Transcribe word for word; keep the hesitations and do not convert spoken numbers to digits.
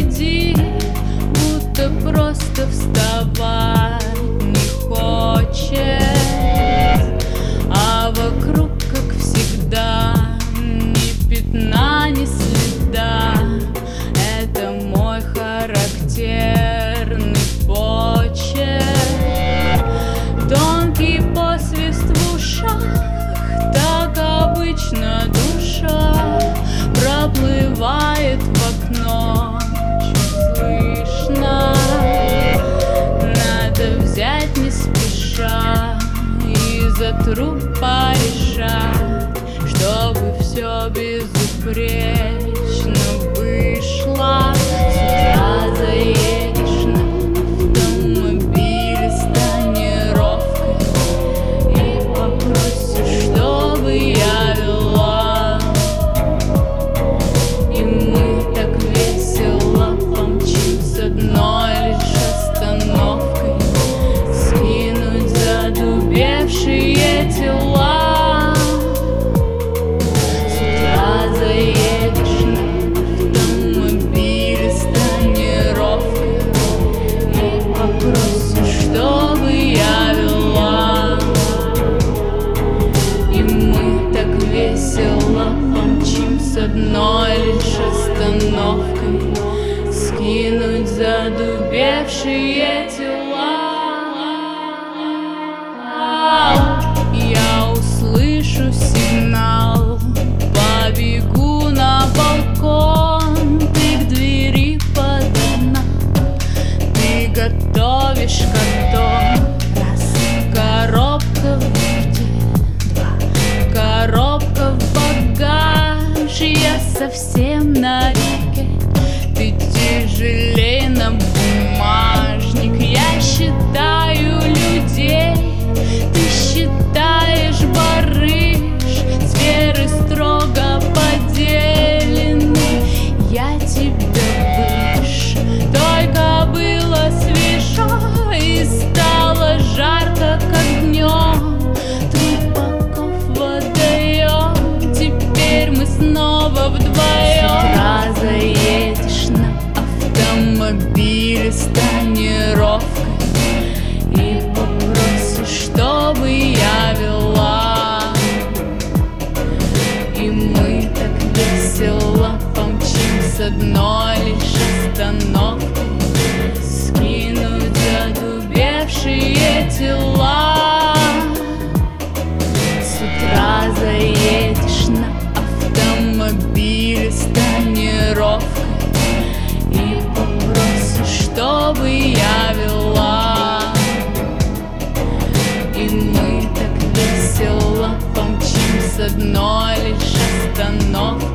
груди, будто просто вставать не хочет, а вокруг, как всегда, ни пятна, ни следа. Это мой характерный почерк, тонкий посвист в ушах, так обычно душа проплывает в окно, чуть слышно. Надо взять не спеша и за труп порешать, чтобы все безупречно вышло. С утра заедешь на автомобиле с тонировкой и попросишь, чтобы я вела. И мы так весело помчим с одной лишь остановкой, скинуть задубевшие тела. С утра заедешь на автомобиле с тонировкой и попросишь, чтобы я вела. И мы так весело помчим с одной лишь остановкой, скинуть задубевшие тела. Я услышу сигнал, побегу на балкон, ты к двери подана, ты готовишь картон. Раз, коробка в лифте, два, коробка в багаже, я совсем на реке, ты тяжелей на бумажник. Я считаю людей, ты считаешь барыш, сферы строго поделены. Я тебя выше, только было свежо и стало жарко, как днем. Трупаков водоем, теперь мы снова вдвоем. С утра заедешь на автомобиле с тонировкой и попросишь, чтобы я вела. И мы так весело помчим с одной лишь остановкой, скинуть задубевшие тела. С утра заедешь на автомобиле с тонировкой и попросишь, чтобы я вела. И мы так весело помчим с одной лишь остановкой,